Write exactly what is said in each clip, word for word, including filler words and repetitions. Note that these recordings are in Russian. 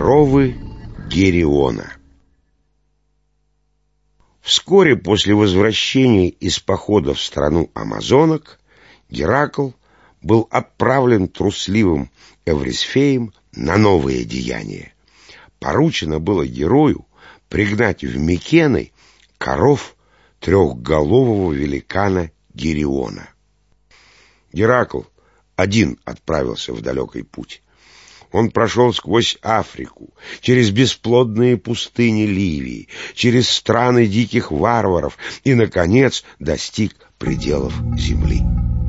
Коровы Гериона. Вскоре после возвращения из похода в страну амазонок Геракл был отправлен трусливым Эврисфеем на новые деяния. Поручено было герою пригнать в Микены коров трехголового великана Гериона. Геракл один отправился в далекий путь. Он прошел сквозь Африку, через бесплодные пустыни Ливии, через страны диких варваров и, наконец, достиг пределов земли.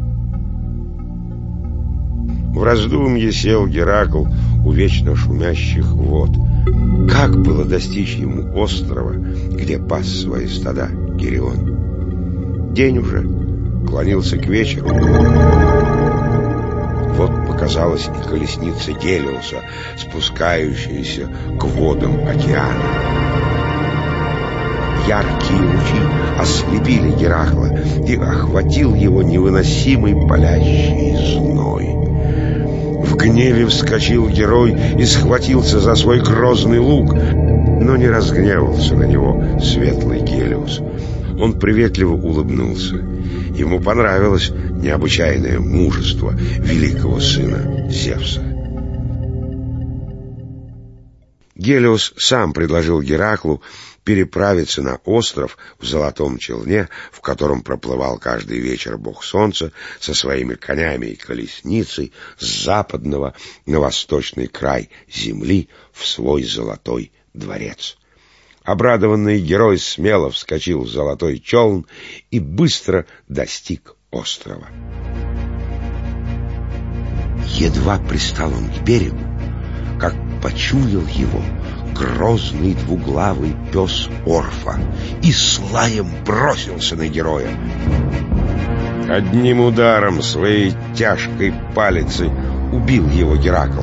В раздумье сел Геракл у вечно шумящих вод. Как было достичь ему острова, где пас свои стада Герион? День уже клонился к вечеру. Вот показалась и колесница Гелиоса, спускающаяся к водам океана. Яркие лучи ослепили Геракла, и охватил его невыносимый палящий зной. В гневе вскочил герой и схватился за свой грозный лук, но не разгневался на него светлый Гелиос. Он приветливо улыбнулся. Ему понравилось необычайное мужество великого сына Зевса. Гелиос сам предложил Гераклу переправиться на остров в золотом челне, в котором проплывал каждый вечер бог солнца со своими конями и колесницей с западного на восточный край земли в свой золотой дворец. Обрадованный герой смело вскочил в золотой челн и быстро достиг острова. Едва пристал он к берегу, как почуял его грозный двуглавый пес Орфа и с лаем бросился на героя. Одним ударом своей тяжкой палицы убил его Геракл.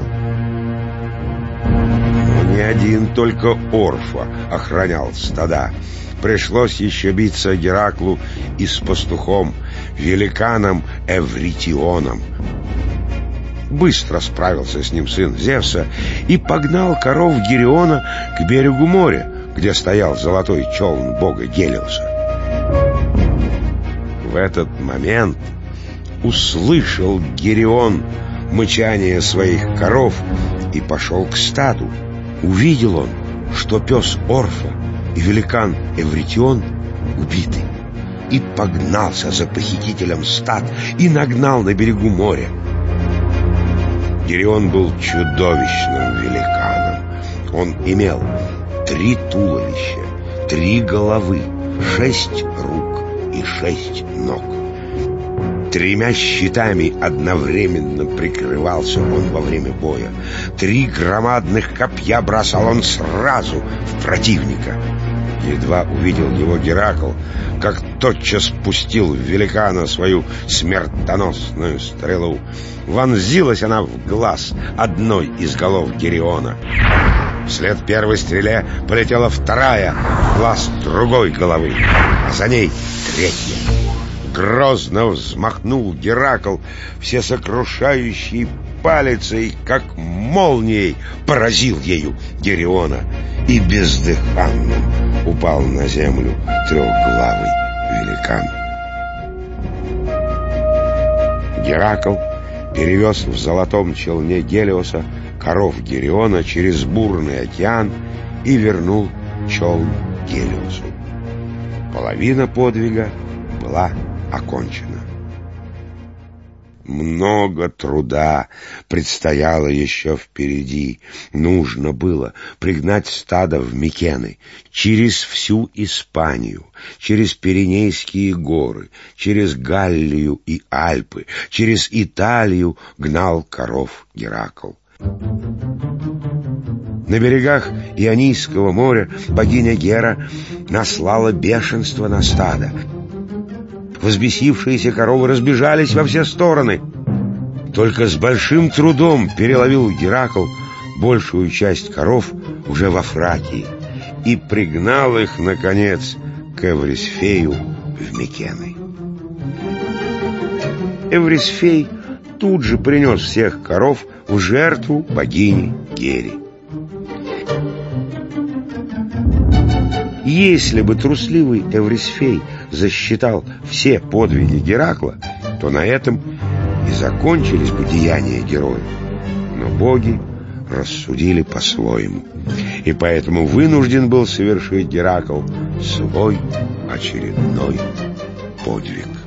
Но не один только Орфа охранял стада. Пришлось еще биться Гераклу и с пастухом, великаном Эвритионом. Быстро справился с ним сын Зевса и погнал коров Гериона к берегу моря, где стоял золотой челн бога Гелиоса. В этот момент услышал Герион мычание своих коров и пошел к стаду. Увидел он, что пес Орфа и великан Эвритион убиты, и погнался за похитителем стад и нагнал на берегу моря. Герион был чудовищным великаном. Он имел три туловища, три головы, шесть рук и шесть ног. Тремя щитами одновременно прикрывался он во время боя. Три громадных копья бросал он сразу в противника. Едва увидел его Геракл, как тотчас пустил в великана свою смертоносную стрелу. Вонзилась она в глаз одной из голов Гериона. Вслед первой стреле полетела вторая в глаз другой головы, а за ней третья. Грозно взмахнул Геракл всесокрушающей палицей, как молнией поразил ею Гериона, и бездыханным упал на землю трехглавый великан. Геракл перевез в золотом челне Гелиоса коров Гериона через бурный океан и вернул челн Гелиосу. Половина подвига была окончена. Много труда предстояло еще впереди. Нужно было пригнать стадо в Микены, через всю Испанию, через Пиренейские горы, через Галлию и Альпы, через Италию гнал коров Геракл. На берегах Ионийского моря богиня Гера наслала бешенство на стадо. Возбесившиеся коровы разбежались во все стороны. Только с большим трудом переловил Геракл большую часть коров уже во Фракии и пригнал их, наконец, к Эврисфею в Микены. Эврисфей тут же принес всех коров в жертву богине Гере. Если бы трусливый Эврисфей засчитал все подвиги Геракла, то на этом и закончились бы деяния героя. Но боги рассудили по-своему, и поэтому вынужден был совершить Геракл свой очередной подвиг.